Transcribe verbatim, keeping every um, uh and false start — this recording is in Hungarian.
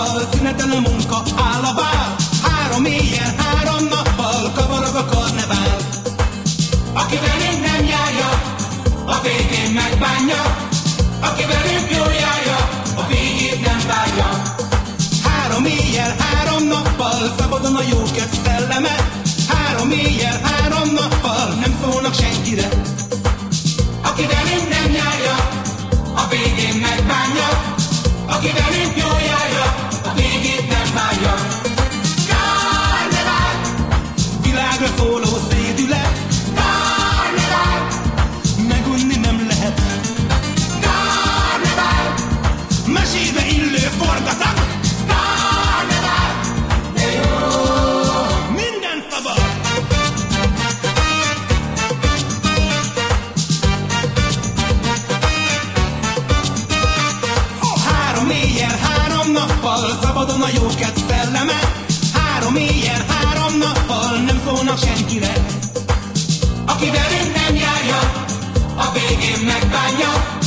nappal szünetel a munka, áll a bál. Három éjjel, három nappal kavarog a karnevál. Aki velünk nem járja, a végén megbánja. Aki velünk jól járja, a végét nem várja. Három éjjel, három nappal szabadon a jókedv szelleme. Három éjjel, három nappal nem szólnak senkire. Aki velünk nem járja, a végén megbánja. Aki velünk jól járja, a végét nem várja. Karnevál! Világra szóló szédület. Karnevál! Megunni nem lehet. Karnevál! Mesébe illő forgatak. Karnevál! De jó! Minden szabad! Három éjjel, három nappal szabadon a jókedv szelleme. Három éjjel, három nappal nem szólnak senkire. Aki velünk nem járja, a végén megbánja.